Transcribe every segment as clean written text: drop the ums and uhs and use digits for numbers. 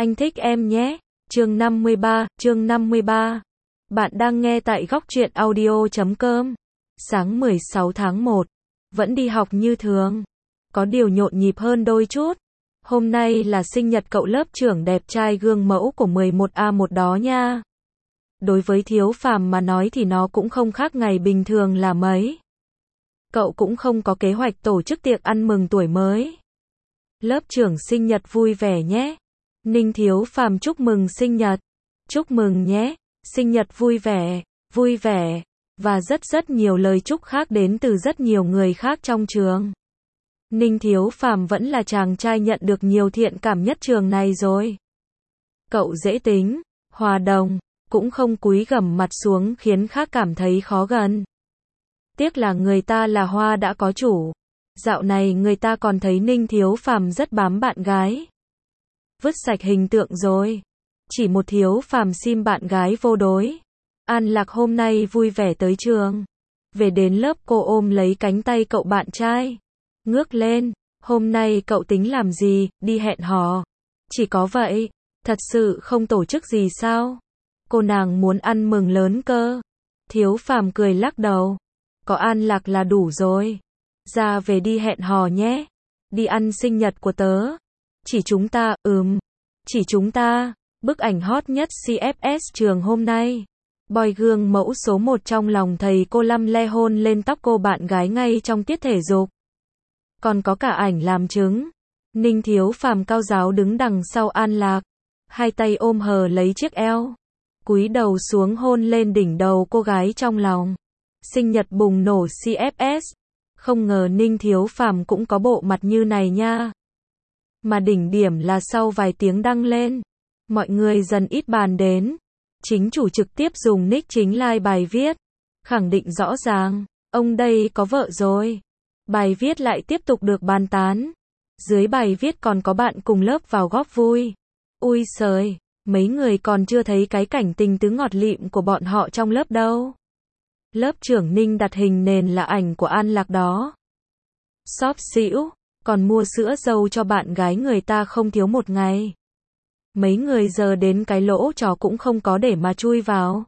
Anh thích em nhé. Chương 53. Bạn đang nghe tại góc truyện audio.com. Sáng 16 tháng 1. Vẫn đi học như thường. Có điều nhộn nhịp hơn đôi chút. Hôm nay là sinh nhật cậu lớp trưởng đẹp trai gương mẫu của 11A1 đó nha. Đối với Thiếu Phàm mà nói thì nó cũng không khác ngày bình thường là mấy. Cậu cũng không có kế hoạch tổ chức tiệc ăn mừng tuổi mới. Lớp trưởng sinh nhật vui vẻ nhé. Ninh Thiếu Phàm chúc mừng sinh nhật. Chúc mừng nhé, sinh nhật vui vẻ, và rất nhiều lời chúc khác đến từ rất nhiều người khác trong trường. Ninh Thiếu Phàm vẫn là chàng trai nhận được nhiều thiện cảm nhất trường này rồi. Cậu dễ tính, hòa đồng, cũng không cúi gằm mặt xuống khiến khác cảm thấy khó gần. Tiếc là người ta là hoa đã có chủ. Dạo này người ta còn thấy Ninh Thiếu Phàm rất bám bạn gái. Vứt sạch hình tượng rồi. Chỉ một Thiếu Phàm sim bạn gái vô đối. An Lạc hôm nay vui vẻ tới trường. Về đến lớp cô ôm lấy cánh tay cậu bạn trai. Ngước lên, hôm nay cậu tính làm gì, đi hẹn hò. Chỉ có vậy, thật sự không tổ chức gì sao? Cô nàng muốn ăn mừng lớn cơ. Thiếu Phàm cười lắc đầu. Có An Lạc là đủ rồi. Ra về đi hẹn hò nhé. Đi ăn sinh nhật của tớ. Chỉ chúng ta, chỉ chúng ta. Bức ảnh hot nhất CFS trường hôm nay. Boy gương mẫu số 1 trong lòng thầy cô lăm le hôn lên tóc cô bạn gái ngay trong tiết thể dục. Còn có cả ảnh làm chứng. Ninh Thiếu Phàm cao giáo đứng đằng sau An Lạc. Hai tay ôm hờ lấy chiếc eo. Cúi đầu xuống hôn lên đỉnh đầu cô gái trong lòng. Sinh nhật bùng nổ CFS. Không ngờ Ninh Thiếu Phàm cũng có bộ mặt như này nha. Mà đỉnh điểm là sau vài tiếng đăng lên, mọi người dần ít bàn đến. Chính chủ trực tiếp dùng nick chính like bài viết, khẳng định rõ ràng, ông đây có vợ rồi. Bài viết lại tiếp tục được bàn tán. Dưới bài viết còn có bạn cùng lớp vào góp vui. Ui sời, mấy người còn chưa thấy cái cảnh tình tứ ngọt lịm của bọn họ trong lớp đâu. Lớp trưởng Ninh đặt hình nền là ảnh của An Lạc đó. Xóp xĩu, còn mua sữa dâu cho bạn gái người ta không thiếu một ngày. Mấy người giờ đến cái lỗ trò cũng không có để mà chui vào.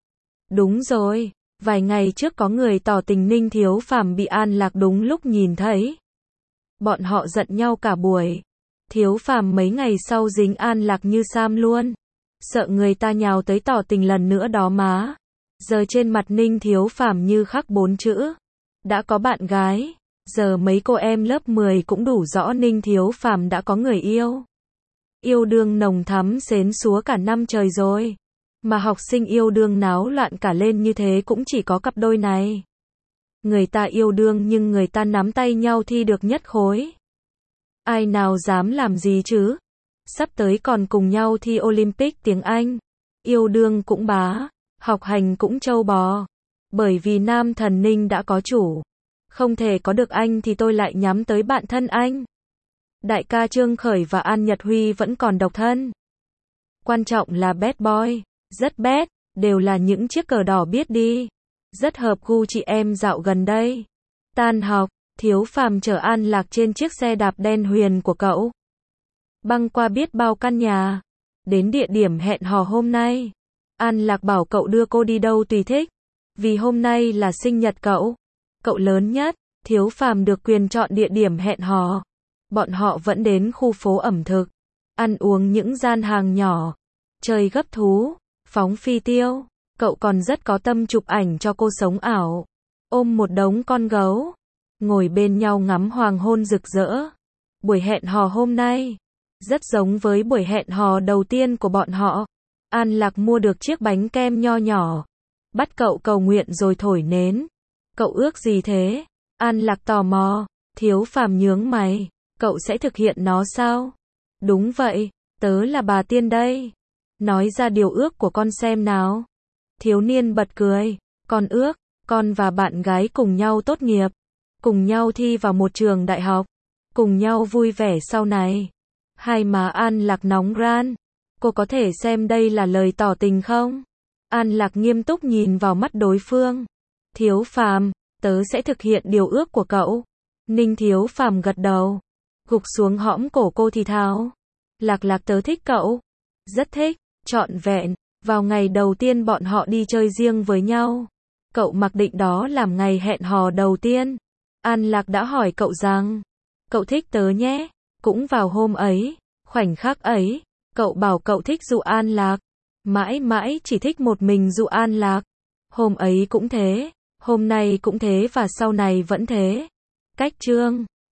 Đúng rồi, vài ngày trước có người tỏ tình Ninh Thiếu Phàm bị An Lạc đúng lúc nhìn thấy. Bọn họ giận nhau cả buổi. Thiếu Phàm mấy ngày sau dính An Lạc như sam luôn. Sợ người ta nhào tới tỏ tình lần nữa đó má. Giờ trên mặt Ninh Thiếu Phàm như khắc 4 chữ. Đã có bạn gái. Giờ mấy cô em lớp 10 cũng đủ rõ Ninh Thiếu Phàm đã có người yêu. Yêu đương nồng thắm xến xúa cả năm trời rồi. Mà học sinh yêu đương náo loạn cả lên như thế cũng chỉ có cặp đôi này. Người ta yêu đương nhưng người ta nắm tay nhau thi được nhất khối. Ai nào dám làm gì chứ? Sắp tới còn cùng nhau thi Olympic tiếng Anh. Yêu đương cũng bá, học hành cũng trâu bò. Bởi vì nam thần Ninh đã có chủ. Không thể có được anh thì tôi lại nhắm tới bạn thân anh. Đại ca Trương Khởi và An Nhật Huy vẫn còn độc thân. Quan trọng là bad boy, rất bad, đều là những chiếc cờ đỏ biết đi. Rất hợp gu chị em dạo gần đây. Tan học, Thiếu Phàm chở An Lạc trên chiếc xe đạp đen huyền của cậu. Băng qua biết bao căn nhà. Đến địa điểm hẹn hò hôm nay. An Lạc bảo cậu đưa cô đi đâu tùy thích. Vì hôm nay là sinh nhật cậu. Cậu lớn nhất, Thiếu Phàm được quyền chọn địa điểm hẹn hò. Bọn họ vẫn đến khu phố ẩm thực, ăn uống những gian hàng nhỏ, chơi gấp thú, phóng phi tiêu. Cậu còn rất có tâm chụp ảnh cho cô sống ảo. Ôm một đống con gấu, ngồi bên nhau ngắm hoàng hôn rực rỡ. Buổi hẹn hò hôm nay rất giống với buổi hẹn hò đầu tiên của bọn họ. An Lạc mua được chiếc bánh kem nho nhỏ, bắt cậu cầu nguyện rồi thổi nến. Cậu ước gì thế? An Lạc tò mò. Thiếu Phàm nhướng mày. Cậu sẽ thực hiện nó sao? Đúng vậy, tớ là bà tiên đây. Nói ra điều ước của con xem nào. Thiếu niên bật cười. Con ước, con và bạn gái cùng nhau tốt nghiệp. Cùng nhau thi vào một trường đại học. Cùng nhau vui vẻ sau này. Hai má An Lạc nóng ran. Cô có thể xem đây là lời tỏ tình không? An Lạc nghiêm túc nhìn vào mắt đối phương. Thiếu Phàm, tớ sẽ thực hiện điều ước của cậu. Ninh Thiếu Phàm gật đầu. Gục xuống hõm cổ cô thì thào. Lạc Lạc tớ thích cậu. Rất thích, trọn vẹn. Vào ngày đầu tiên bọn họ đi chơi riêng với nhau, cậu mặc định đó làm ngày hẹn hò đầu tiên. An Lạc đã hỏi cậu rằng, cậu thích tớ nhé. Cũng vào hôm ấy, khoảnh khắc ấy, cậu bảo cậu thích dụ An Lạc. Mãi mãi chỉ thích một mình dụ An Lạc. Hôm ấy cũng thế, hôm nay cũng thế và sau này vẫn thế. Cách chương